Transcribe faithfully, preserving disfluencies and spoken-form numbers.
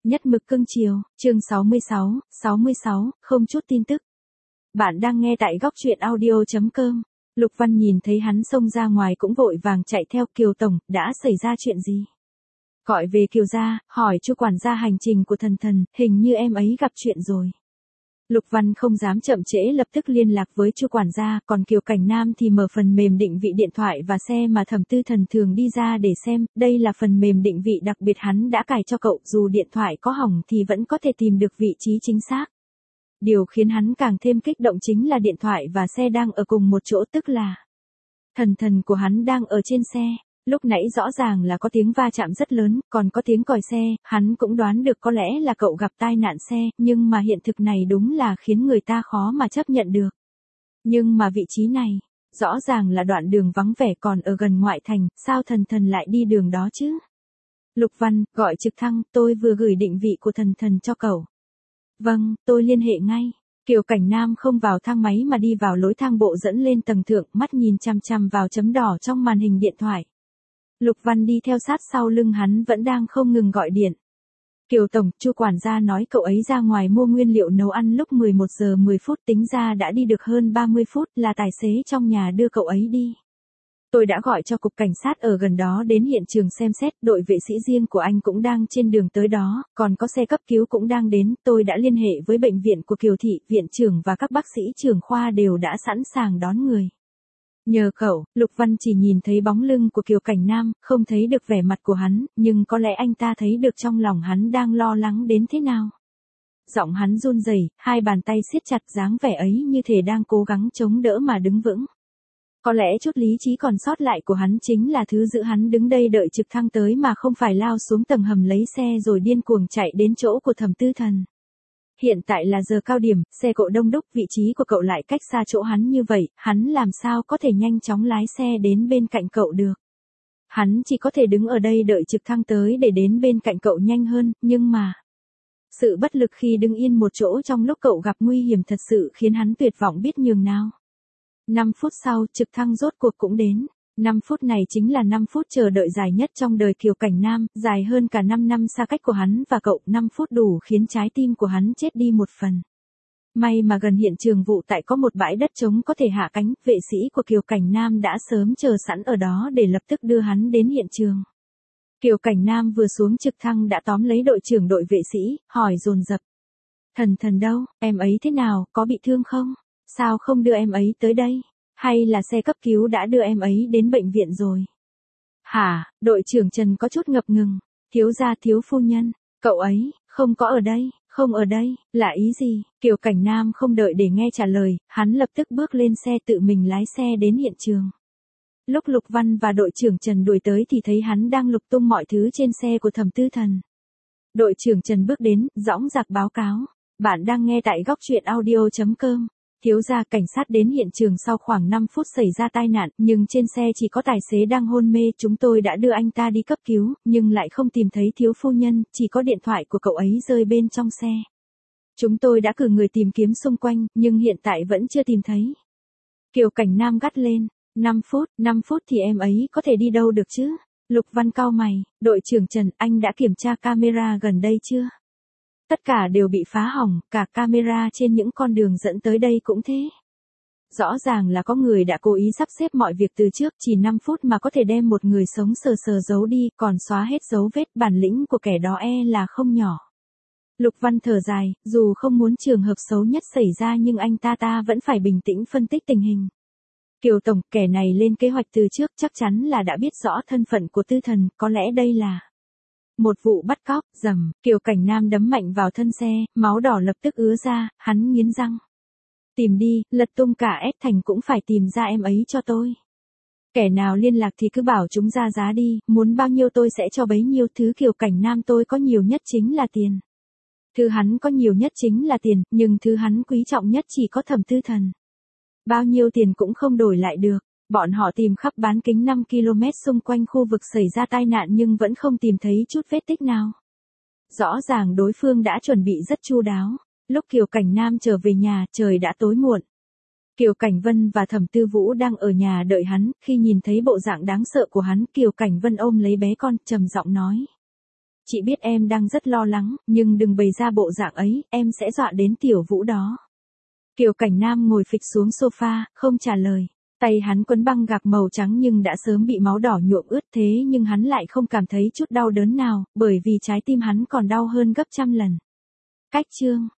Nhất mực cưng chiều, chương sáu mươi sáu, sáu mươi sáu, không chút tin tức. Bạn đang nghe tại góc truyện audio chấm com. Lục Văn nhìn thấy hắn xông ra ngoài cũng vội vàng chạy theo. Kiều tổng, đã xảy ra chuyện gì? Gọi về Kiều gia, hỏi Chu quản gia hành trình của Thần Thần, hình như em ấy gặp chuyện rồi. Lục Văn không dám chậm trễ, lập tức liên lạc với Chu quản gia, còn Kiều Cảnh Nam thì mở phần mềm định vị điện thoại và xe mà Thẩm Tư Thần thường đi ra để xem, đây là phần mềm định vị đặc biệt hắn đã cài cho cậu, dù điện thoại có hỏng thì vẫn có thể tìm được vị trí chính xác. Điều khiến hắn càng thêm kích động chính là điện thoại và xe đang ở cùng một chỗ, tức là Thần Thần của hắn đang ở trên xe. Lúc nãy rõ ràng là có tiếng va chạm rất lớn, còn có tiếng còi xe, hắn cũng đoán được có lẽ là cậu gặp tai nạn xe, nhưng mà hiện thực này đúng là khiến người ta khó mà chấp nhận được. Nhưng mà vị trí này, rõ ràng là đoạn đường vắng vẻ còn ở gần ngoại thành, sao Thần Thần lại đi đường đó chứ? Lục Văn, gọi trực thăng, tôi vừa gửi định vị của Thần Thần cho cậu. Vâng, tôi liên hệ ngay. Kiều Cảnh Nam không vào thang máy mà đi vào lối thang bộ dẫn lên tầng thượng, mắt nhìn chằm chằm vào chấm đỏ trong màn hình điện thoại. Lục Văn đi theo sát sau lưng hắn vẫn đang không ngừng gọi điện. Kiều tổng, Chu quản gia nói cậu ấy ra ngoài mua nguyên liệu nấu ăn lúc mười một giờ mười phút, tính ra đã đi được hơn ba mươi phút, là tài xế trong nhà đưa cậu ấy đi. Tôi đã gọi cho cục cảnh sát ở gần đó đến hiện trường xem xét, đội vệ sĩ riêng của anh cũng đang trên đường tới đó, còn có xe cấp cứu cũng đang đến, tôi đã liên hệ với bệnh viện của Kiều thị, viện trưởng và các bác sĩ trưởng khoa đều đã sẵn sàng đón người. Nhờ cậu, Lục Văn chỉ nhìn thấy bóng lưng của Kiều Cảnh Nam, không thấy được vẻ mặt của hắn, nhưng có lẽ anh ta thấy được trong lòng hắn đang lo lắng đến thế nào. Giọng hắn run rẩy, hai bàn tay siết chặt, dáng vẻ ấy như thể đang cố gắng chống đỡ mà đứng vững. Có lẽ chút lý trí còn sót lại của hắn chính là thứ giữ hắn đứng đây đợi trực thăng tới mà không phải lao xuống tầng hầm lấy xe rồi điên cuồng chạy đến chỗ của Thẩm Tư Thần. Hiện tại là giờ cao điểm, xe cộ đông đúc, vị trí của cậu lại cách xa chỗ hắn như vậy, hắn làm sao có thể nhanh chóng lái xe đến bên cạnh cậu được. Hắn chỉ có thể đứng ở đây đợi trực thăng tới để đến bên cạnh cậu nhanh hơn, nhưng mà sự bất lực khi đứng yên một chỗ trong lúc cậu gặp nguy hiểm thật sự khiến hắn tuyệt vọng biết nhường nào. năm phút sau, trực thăng rốt cuộc cũng đến. năm phút này chính là năm phút chờ đợi dài nhất trong đời Kiều Cảnh Nam, dài hơn cả năm năm xa cách của hắn và cậu, năm phút đủ khiến trái tim của hắn chết đi một phần. May mà gần hiện trường vụ tại có một bãi đất trống có thể hạ cánh, vệ sĩ của Kiều Cảnh Nam đã sớm chờ sẵn ở đó để lập tức đưa hắn đến hiện trường. Kiều Cảnh Nam vừa xuống trực thăng đã tóm lấy đội trưởng đội vệ sĩ, hỏi dồn dập. Thần Thần đâu, em ấy thế nào, có bị thương không? Sao không đưa em ấy tới đây? Hay là xe cấp cứu đã đưa em ấy đến bệnh viện rồi? Hả, đội trưởng Trần có chút ngập ngừng. Thiếu gia thiếu phu nhân, cậu ấy, không có ở đây, không ở đây, là ý gì? Kiều Cảnh Nam không đợi để nghe trả lời, hắn lập tức bước lên xe tự mình lái xe đến hiện trường. Lúc Lục Văn và đội trưởng Trần đuổi tới thì thấy hắn đang lục tung mọi thứ trên xe của Thẩm Tư Thần. Đội trưởng Trần bước đến, dõng dạc báo cáo. Bạn đang nghe tại góc truyện audio chấm com. Thiếu gia, cảnh sát đến hiện trường sau khoảng năm phút xảy ra tai nạn, nhưng trên xe chỉ có tài xế đang hôn mê, chúng tôi đã đưa anh ta đi cấp cứu, nhưng lại không tìm thấy thiếu phu nhân, chỉ có điện thoại của cậu ấy rơi bên trong xe. Chúng tôi đã cử người tìm kiếm xung quanh, nhưng hiện tại vẫn chưa tìm thấy. Kiều Cảnh Nam gắt lên, năm phút, năm phút thì em ấy có thể đi đâu được chứ? Lục Văn cau mày, đội trưởng Trần, anh đã kiểm tra camera gần đây chưa? Tất cả đều bị phá hỏng, cả camera trên những con đường dẫn tới đây cũng thế. Rõ ràng là có người đã cố ý sắp xếp mọi việc từ trước, chỉ năm phút mà có thể đem một người sống sờ sờ giấu đi, còn xóa hết dấu vết, bản lĩnh của kẻ đó e là không nhỏ. Lục Văn thở dài, dù không muốn trường hợp xấu nhất xảy ra nhưng anh ta ta vẫn phải bình tĩnh phân tích tình hình. Kiều tổng, kẻ này lên kế hoạch từ trước, chắc chắn là đã biết rõ thân phận của Tư Thần, có lẽ đây là một vụ bắt cóc. Rầm, Kiều Cảnh Nam đấm mạnh vào thân xe, máu đỏ lập tức ứa ra, hắn nghiến răng. Tìm đi, lật tung cả S thành cũng phải tìm ra em ấy cho tôi. Kẻ nào liên lạc thì cứ bảo chúng ra giá đi, muốn bao nhiêu tôi sẽ cho bấy nhiêu. Thứ Kiều Cảnh Nam tôi có nhiều nhất chính là tiền. Thứ hắn có nhiều nhất chính là tiền, nhưng thứ hắn quý trọng nhất chỉ có Thẩm Tư Thần. Bao nhiêu tiền cũng không đổi lại được. Bọn họ tìm khắp bán kính năm ki lô mét xung quanh khu vực xảy ra tai nạn nhưng vẫn không tìm thấy chút vết tích nào. Rõ ràng đối phương đã chuẩn bị rất chu đáo. Lúc Kiều Cảnh Nam trở về nhà, trời đã tối muộn. Kiều Cảnh Vân và Thẩm Tư Vũ đang ở nhà đợi hắn, khi nhìn thấy bộ dạng đáng sợ của hắn, Kiều Cảnh Vân ôm lấy bé con, trầm giọng nói. Chị biết em đang rất lo lắng, nhưng đừng bày ra bộ dạng ấy, em sẽ dọa đến Tiểu Vũ đó. Kiều Cảnh Nam ngồi phịch xuống sofa, không trả lời. Tay hắn quấn băng gạc màu trắng nhưng đã sớm bị máu đỏ nhuộm ướt, thế nhưng hắn lại không cảm thấy chút đau đớn nào, bởi vì trái tim hắn còn đau hơn gấp trăm lần. Cách chương